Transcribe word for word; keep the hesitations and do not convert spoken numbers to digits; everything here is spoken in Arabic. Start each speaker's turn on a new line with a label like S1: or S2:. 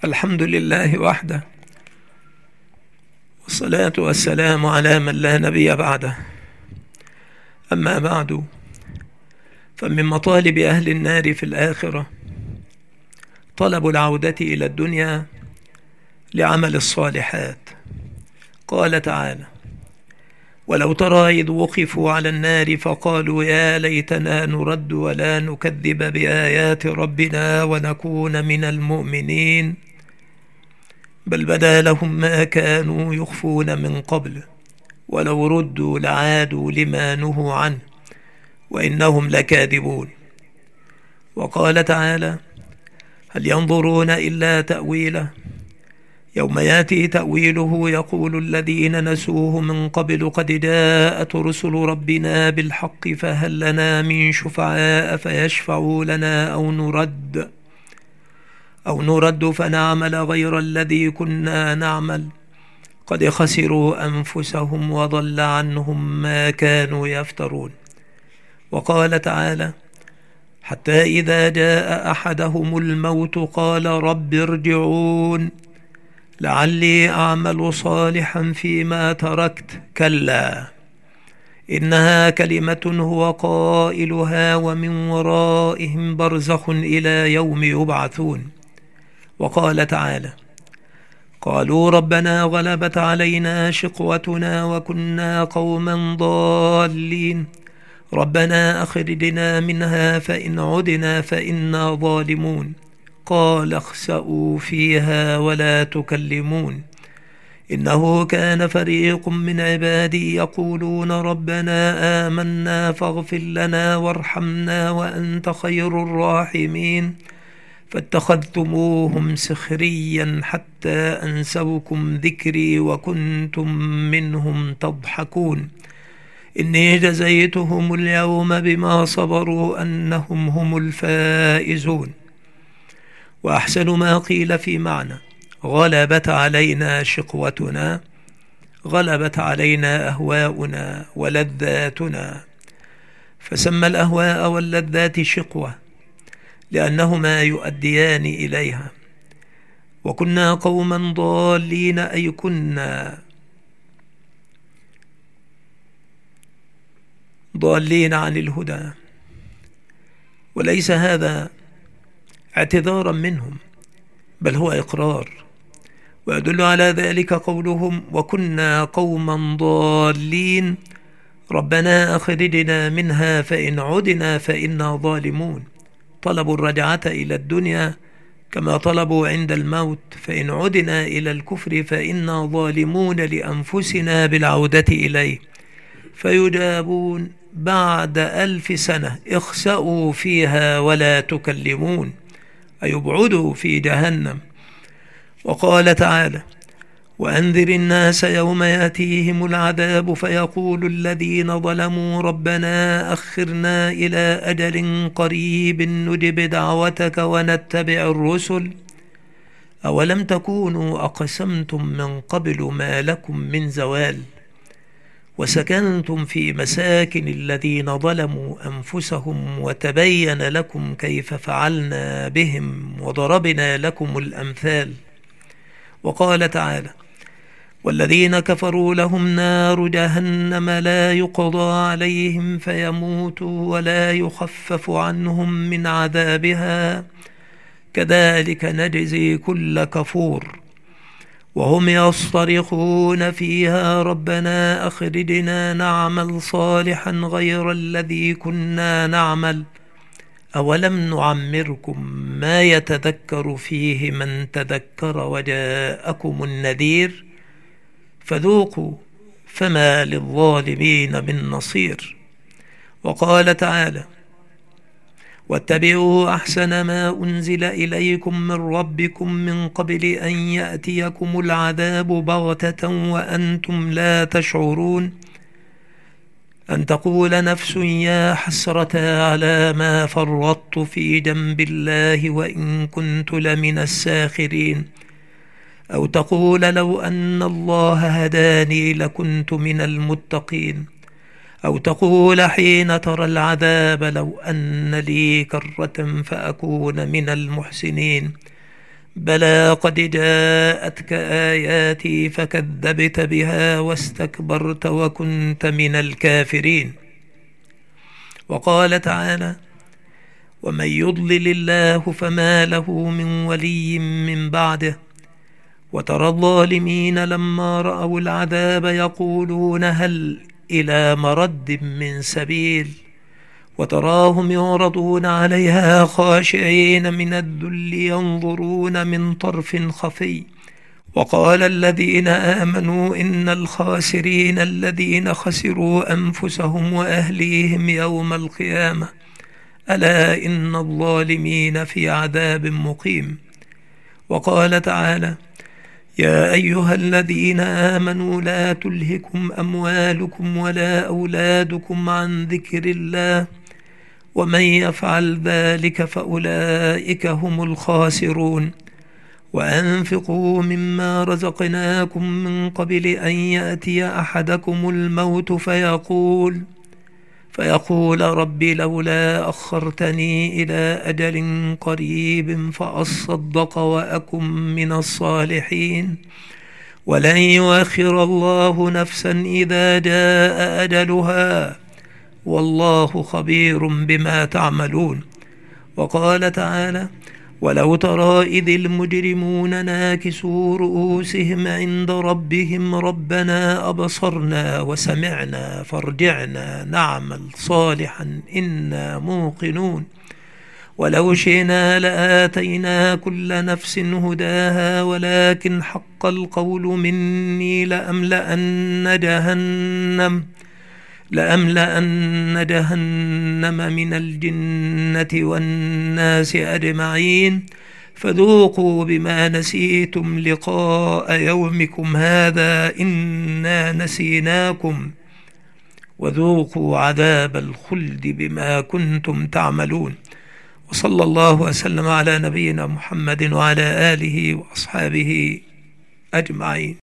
S1: الحمد لله وحده، والصلاة والسلام على من لا نبي بعده. أما بعد، فمن مطالب أهل النار في الآخرة طلب العودة إلى الدنيا لعمل الصالحات. قال تعالى: ولو ترى إذ وقفوا على النار فقالوا يا ليتنا نرد ولا نكذب بآيات ربنا ونكون من المؤمنين، بل بدا لهم ما كانوا يخفون من قبل ولو ردوا لعادوا لما نهوا عنه وإنهم لكاذبون. وقال تعالى: هل ينظرون إلا تأويله، يوم يأتي تأويله يقول الذين نسوه من قبل قد جاءت رسل ربنا بالحق فهل لنا من شفعاء فيشفعوا لنا أو نرد أو نرد فنعمل غير الذي كنا نعمل قد خسروا أنفسهم وضل عنهم ما كانوا يفترون. وقال تعالى: حتى إذا جاء أحدهم الموت قال رب ارجعون لعلي أعمل صالحا فيما تركت كلا إنها كلمة هو قائلها ومن ورائهم برزخ إلى يوم يبعثون. وقال تعالى: قالوا ربنا غلبت علينا شقوتنا وكنا قوما ضالين ربنا أخرجنا منها فإن عدنا فإنا ظالمون قال اخسئوا فيها ولا تكلمون إنه كان فريق من عبادي يقولون ربنا آمنا فاغفر لنا وارحمنا وأنت خير الراحمين فاتخذتموهم سخريا حتى أنسوكم ذكري وكنتم منهم تضحكون إني جزيتهم اليوم بما صبروا أنهم هم الفائزون. وأحسن ما قيل في معنى غلبت علينا شقوتنا غلبت علينا أهواؤنا ولذاتنا، فسمى الأهواء واللذات شقوة لأنهما يؤديان إليها. وكنا قوما ضالين أي كنا ضالين عن الهدى، وليس هذا اعتذارا منهم بل هو إقرار. ويدل على ذلك قولهم وكنا قوما ضالين ربنا أخرجنا منها فإن عدنا فإنا ظالمون. طلبوا الرجعة إلى الدنيا كما طلبوا عند الموت فإن عدنا إلى الكفر فإنا ظالمون لأنفسنا بالعودة إليه، فيجابون بعد ألف سنة اخسأوا فيها ولا تكلمون أي ابعدوا في جهنم. وقال تعالى: وأنذر الناس يوم يأتيهم العذاب فيقول الذين ظلموا ربنا أخرنا إلى أجل قريب نجب دعوتك ونتبع الرسل أولم تكونوا أقسمتم من قبل ما لكم من زوال وسكنتم في مساكن الذين ظلموا أنفسهم وتبين لكم كيف فعلنا بهم وضربنا لكم الأمثال. وقال تعالى: والذين كفروا لهم نار جهنم لا يقضى عليهم فيموتوا ولا يخفف عنهم من عذابها كذلك نجزي كل كفور وهم يصطرخون فيها ربنا أخرجنا نعمل صالحا غير الذي كنا نعمل أولم نعمركم ما يتذكر فيه من تذكر وجاءكم النذير فذوقوا فما للظالمين من نصير. وقال تعالى: واتبعوا أحسن ما أنزل إليكم من ربكم من قبل أن يأتيكم العذاب بغتة وأنتم لا تشعرون أن تقول نفس يا حسرة على ما فرطت في جنب الله وإن كنت لمن الساخرين أو تقول لو أن الله هداني لكنت من المتقين أو تقول حين ترى العذاب لو أن لي كرة فأكون من المحسنين بلى قد جاءتك آياتي فكذبت بها واستكبرت وكنت من الكافرين. وقال تعالى: ومن يضلل الله فما له من ولي من بعده. وترى الظالمين لما رأوا العذاب يقولون هل إلى مرد من سبيل. وتراهم يعرضون عليها خاشعين من الذل ينظرون من طرف خفي. وقال الذين آمنوا إن الخاسرين الذين خسروا أنفسهم وأهليهم يوم القيامة ألا إن الظالمين في عذاب مقيم. وقال تعالى: يا أيها الذين آمنوا لا تلهكم أموالكم ولا أولادكم عن ذكر الله ومن يفعل ذلك فأولئك هم الخاسرون. وأنفقوا مما رزقناكم من قبل أن يأتي أحدكم الموت فيقول فيقول رب لولا أخرتني إلى أجل قريب فأصدق وأكن من الصالحين ولن يؤخر الله نفسا إذا جاء أجلها والله خبير بما تعملون. وقال تعالى: ولو ترى إذ المجرمون ناكسوا رؤوسهم عند ربهم ربنا أبصرنا وسمعنا فارجعنا نعمل صالحا إنا موقنون. ولو شئنا لآتينا كل نفس هداها ولكن حق القول مني لأملأن جهنم لأملأن جهنم من الجنة والناس أجمعين فذوقوا بما نسيتم لقاء يومكم هذا إنا نسيناكم وذوقوا عذاب الخلد بما كنتم تعملون. وصلى الله وسلم على نبينا محمد وعلى آله وأصحابه أجمعين.